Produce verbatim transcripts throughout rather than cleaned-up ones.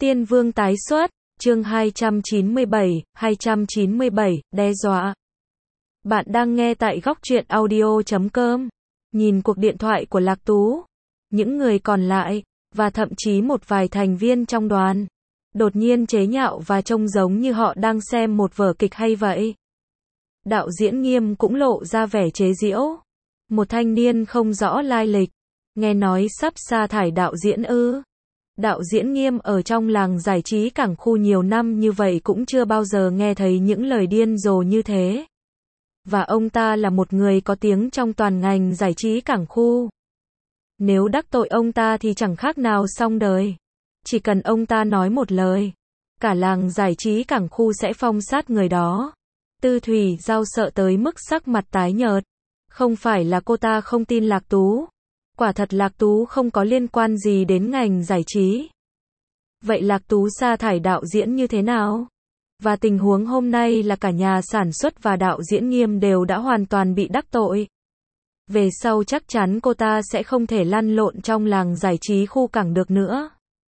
Tiên Vương tái xuất, chương hai trăm chín mươi bảy, hai trăm chín mươi bảy, đe dọa. Bạn đang nghe tại góc truyện audio chấm com. Nhìn cuộc điện thoại của Lạc Tú, những người còn lại, và thậm chí một vài thành viên trong đoàn, đột nhiên chế nhạo và trông giống như họ đang xem một vở kịch hay vậy. Đạo diễn Nghiêm cũng lộ ra vẻ chế giễu. Một thanh niên không rõ lai lịch, nghe nói sắp sa thải đạo diễn ư? Đạo diễn Nghiêm ở trong làng giải trí Cảng Khu nhiều năm như vậy cũng chưa bao giờ nghe thấy những lời điên rồ như thế. Và ông ta là một người có tiếng trong toàn ngành giải trí Cảng Khu. Nếu đắc tội ông ta thì chẳng khác nào xong đời. Chỉ cần ông ta nói một lời, cả làng giải trí Cảng Khu sẽ phong sát người đó. Tư Thủy Giao sợ tới mức sắc mặt tái nhợt. Không phải là cô ta không tin Lạc Tú. Quả thật Lạc Tú không có liên quan gì đến ngành giải trí. Vậy Lạc Tú sa thải đạo diễn như thế nào? Và tình huống hôm nay là cả nhà sản xuất và đạo diễn Nghiêm đều đã hoàn toàn bị đắc tội. Về sau chắc chắn cô ta sẽ không thể lăn lộn trong làng giải trí khu Cảng được nữa.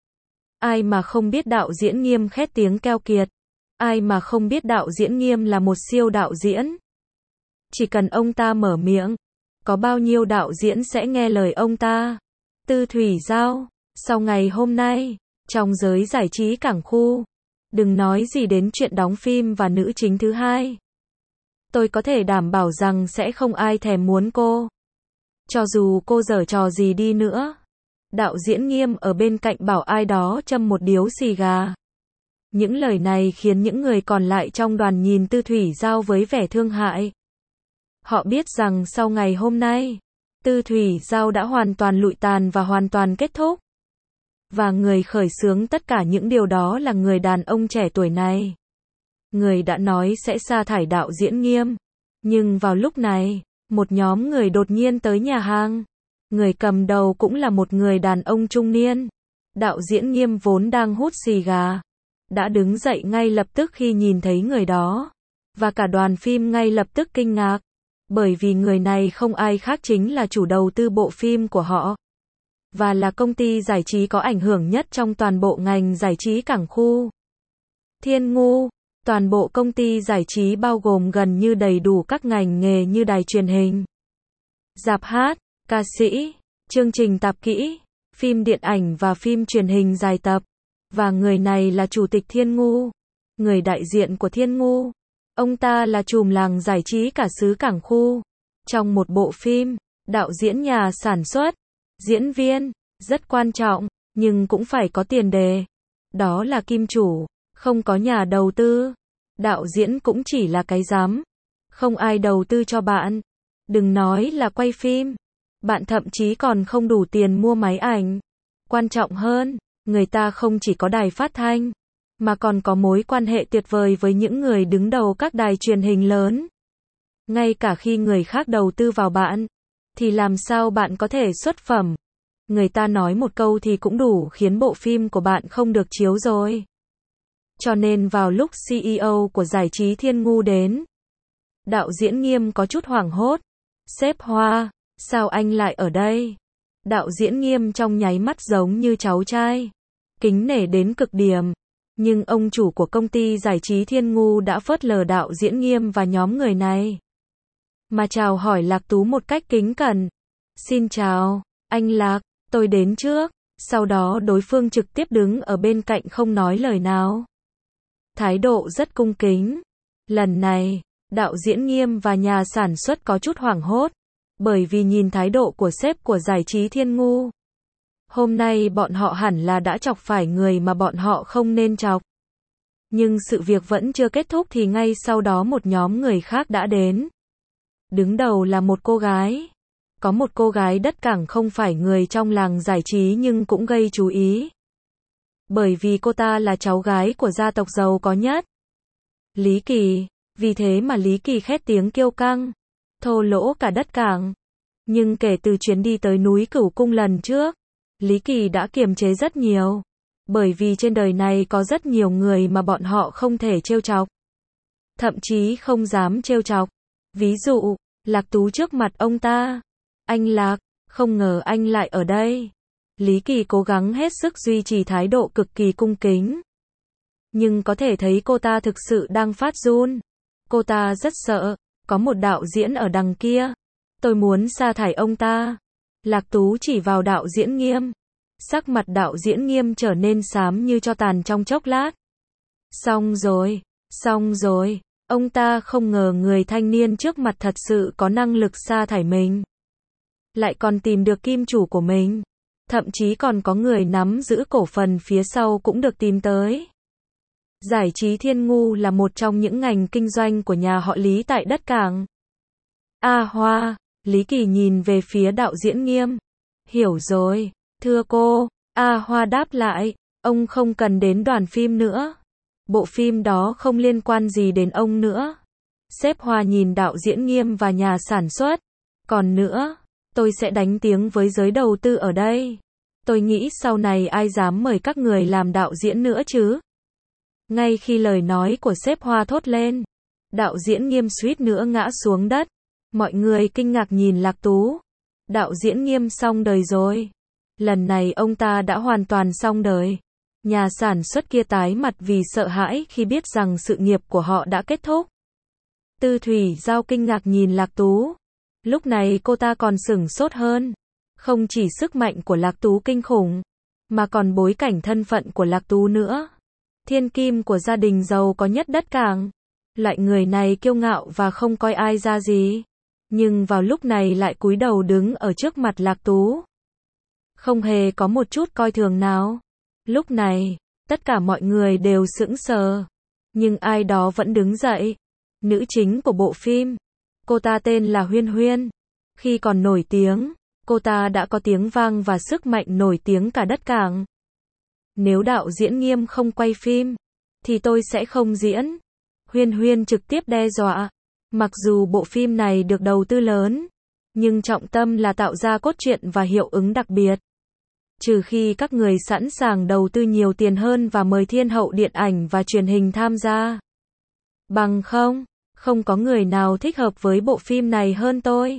Ai mà không biết đạo diễn Nghiêm khét tiếng keo kiệt. Ai mà không biết đạo diễn Nghiêm là một siêu đạo diễn. Chỉ cần ông ta mở miệng, có bao nhiêu đạo diễn sẽ nghe lời ông ta. Tư Thủy Giao, sau ngày hôm nay, trong giới giải trí Cảng Khu, đừng nói gì đến chuyện đóng phim và nữ chính thứ hai. Tôi có thể đảm bảo rằng sẽ không ai thèm muốn cô. Cho dù cô giở trò gì đi nữa. Đạo diễn Nghiêm ở bên cạnh bảo ai đó châm một điếu xì gà. Những lời này khiến những người còn lại trong đoàn nhìn Tư Thủy Giao với vẻ thương hại. Họ biết rằng sau ngày hôm nay, Tư Thủy Giao đã hoàn toàn lụi tàn và hoàn toàn kết thúc. Và người khởi xướng tất cả những điều đó là người đàn ông trẻ tuổi này. Người đã nói sẽ sa thải đạo diễn Nghiêm. Nhưng vào lúc này, một nhóm người đột nhiên tới nhà hàng. Người cầm đầu cũng là một người đàn ông trung niên. Đạo diễn Nghiêm vốn đang hút xì gà, đã đứng dậy ngay lập tức khi nhìn thấy người đó. Và cả đoàn phim ngay lập tức kinh ngạc. Bởi vì người này không ai khác chính là chủ đầu tư bộ phim của họ. Và là công ty giải trí có ảnh hưởng nhất trong toàn bộ ngành giải trí Cảng Khu. Thiên Ngu, toàn bộ công ty giải trí bao gồm gần như đầy đủ các ngành nghề như đài truyền hình, rạp hát, ca sĩ, chương trình tạp kỹ, phim điện ảnh và phim truyền hình dài tập. Và người này là Chủ tịch Thiên Ngu, người đại diện của Thiên Ngu. Ông ta là trùm làng giải trí cả xứ Cảng Khu. Trong một bộ phim, đạo diễn, nhà sản xuất, diễn viên, rất quan trọng, nhưng cũng phải có tiền đề. Đó là kim chủ, không có nhà đầu tư. Đạo diễn cũng chỉ là cái rắm. Không ai đầu tư cho bạn. Đừng nói là quay phim. Bạn thậm chí còn không đủ tiền mua máy ảnh. Quan trọng hơn, người ta không chỉ có đài phát thanh, mà còn có mối quan hệ tuyệt vời với những người đứng đầu các đài truyền hình lớn. Ngay cả khi người khác đầu tư vào bạn, thì làm sao bạn có thể xuất phẩm? Người ta nói một câu thì cũng đủ khiến bộ phim của bạn không được chiếu rồi. Cho nên vào lúc xê e ô của giải trí Thiên Ngu đến, đạo diễn Nghiêm có chút hoảng hốt. Sếp Hoa, sao anh lại ở đây? Đạo diễn Nghiêm trong nháy mắt giống như cháu trai, kính nể đến cực điểm. Nhưng ông chủ của công ty giải trí Thiên Ngu đã phớt lờ đạo diễn Nghiêm và nhóm người này, mà chào hỏi Lạc Tú một cách kính cẩn. Xin chào, anh Lạc, tôi đến trước. Sau đó đối phương trực tiếp đứng ở bên cạnh không nói lời nào. Thái độ rất cung kính. Lần này, đạo diễn Nghiêm và nhà sản xuất có chút hoảng hốt, bởi vì nhìn thái độ của sếp của giải trí Thiên Ngu. Hôm nay bọn họ hẳn là đã chọc phải người mà bọn họ không nên chọc. Nhưng sự việc vẫn chưa kết thúc thì ngay sau đó một nhóm người khác đã đến. Đứng đầu là một cô gái. Có một cô gái đất Cảng không phải người trong làng giải trí nhưng cũng gây chú ý. Bởi vì cô ta là cháu gái của gia tộc giàu có nhất, Lý Kỳ. Vì thế mà Lý Kỳ khét tiếng kiêu căng, thô lỗ cả đất Cảng. Nhưng kể từ chuyến đi tới núi Cửu Cung lần trước, Lý Kỳ đã kiềm chế rất nhiều. Bởi vì trên đời này có rất nhiều người mà bọn họ không thể trêu chọc. Thậm chí không dám trêu chọc. Ví dụ, Lạc Tú trước mặt ông ta. Anh Lạc, không ngờ anh lại ở đây. Lý Kỳ cố gắng hết sức duy trì thái độ cực kỳ cung kính. Nhưng có thể thấy cô ta thực sự đang phát run. Cô ta rất sợ, có một đạo diễn ở đằng kia. Tôi muốn sa thải ông ta. Lạc Tú chỉ vào đạo diễn Nghiêm. Sắc mặt đạo diễn Nghiêm trở nên xám như tro tàn trong chốc lát. Xong rồi, xong rồi, ông ta không ngờ người thanh niên trước mặt thật sự có năng lực sa thải mình. Lại còn tìm được kim chủ của mình. Thậm chí còn có người nắm giữ cổ phần phía sau cũng được tìm tới. Giải trí Thiên Ngu là một trong những ngành kinh doanh của nhà họ Lý tại đất Cảng. A Hoa, Lý Kỳ nhìn về phía đạo diễn Nghiêm. Hiểu rồi, thưa cô. A Hoa đáp lại, ông không cần đến đoàn phim nữa. Bộ phim đó không liên quan gì đến ông nữa. Sếp Hoa nhìn đạo diễn Nghiêm và nhà sản xuất. Còn nữa, tôi sẽ đánh tiếng với giới đầu tư ở đây. Tôi nghĩ sau này ai dám mời các người làm đạo diễn nữa chứ? Ngay khi lời nói của sếp Hoa thốt lên, đạo diễn Nghiêm suýt nữa ngã xuống đất. Mọi người kinh ngạc nhìn Lạc Tú. Đạo diễn Nghiêm xong đời rồi. Lần này ông ta đã hoàn toàn xong đời. Nhà sản xuất kia tái mặt vì sợ hãi khi biết rằng sự nghiệp của họ đã kết thúc. Tư Thủy Giao kinh ngạc nhìn Lạc Tú. Lúc này cô ta còn sửng sốt hơn. Không chỉ sức mạnh của Lạc Tú kinh khủng, mà còn bối cảnh thân phận của Lạc Tú nữa. Thiên kim của gia đình giàu có nhất đất Cảng. Loại người này kiêu ngạo và không coi ai ra gì. Nhưng vào lúc này lại cúi đầu đứng ở trước mặt Lạc Tú. Không hề có một chút coi thường nào. Lúc này, tất cả mọi người đều sững sờ. Nhưng ai đó vẫn đứng dậy. Nữ chính của bộ phim. Cô ta tên là Huyên Huyên. Khi còn nổi tiếng, cô ta đã có tiếng vang và sức mạnh nổi tiếng cả đất Cảng. Nếu đạo diễn Nghiêm không quay phim, thì tôi sẽ không diễn. Huyên Huyên trực tiếp đe dọa. Mặc dù bộ phim này được đầu tư lớn, nhưng trọng tâm là tạo ra cốt truyện và hiệu ứng đặc biệt. Trừ khi các người sẵn sàng đầu tư nhiều tiền hơn và mời thiên hậu điện ảnh và truyền hình tham gia. Bằng không, không có người nào thích hợp với bộ phim này hơn tôi.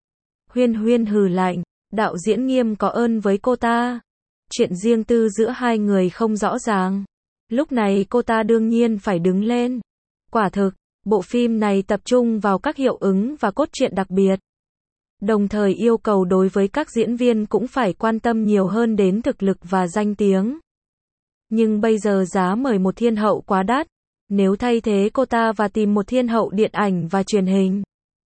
Huyên Huyên hừ lạnh, đạo diễn Nghiêm có ơn với cô ta. Chuyện riêng tư giữa hai người không rõ ràng. Lúc này cô ta đương nhiên phải đứng lên. Quả thực, bộ phim này tập trung vào các hiệu ứng và cốt truyện đặc biệt. Đồng thời yêu cầu đối với các diễn viên cũng phải quan tâm nhiều hơn đến thực lực và danh tiếng. Nhưng bây giờ giá mời một thiên hậu quá đắt. Nếu thay thế cô ta và tìm một thiên hậu điện ảnh và truyền hình,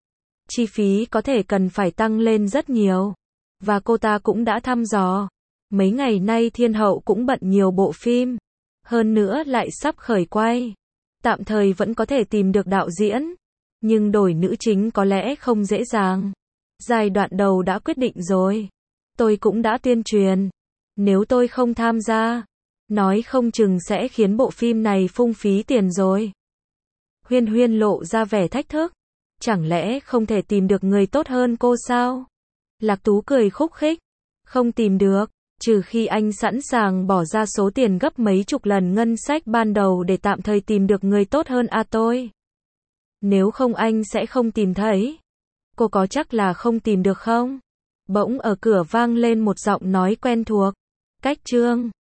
chi phí có thể cần phải tăng lên rất nhiều. Và cô ta cũng đã thăm dò. Mấy ngày nay thiên hậu cũng bận nhiều bộ phim. Hơn nữa lại sắp khởi quay. Tạm thời vẫn có thể tìm được đạo diễn. Nhưng đổi nữ chính có lẽ không dễ dàng. Giai đoạn đầu đã quyết định rồi. Tôi cũng đã tuyên truyền. Nếu tôi không tham gia, nói không chừng sẽ khiến bộ phim này phung phí tiền rồi. Huyên Huyên lộ ra vẻ thách thức. Chẳng lẽ không thể tìm được người tốt hơn cô sao? Lạc Tú cười khúc khích. Không tìm được, trừ khi anh sẵn sàng bỏ ra số tiền gấp mấy chục lần ngân sách ban đầu để tạm thời tìm được người tốt hơn à tôi. Nếu không anh sẽ không tìm thấy. Cô có chắc là không tìm được không? Bỗng ở cửa vang lên một giọng nói quen thuộc. Cách Trương.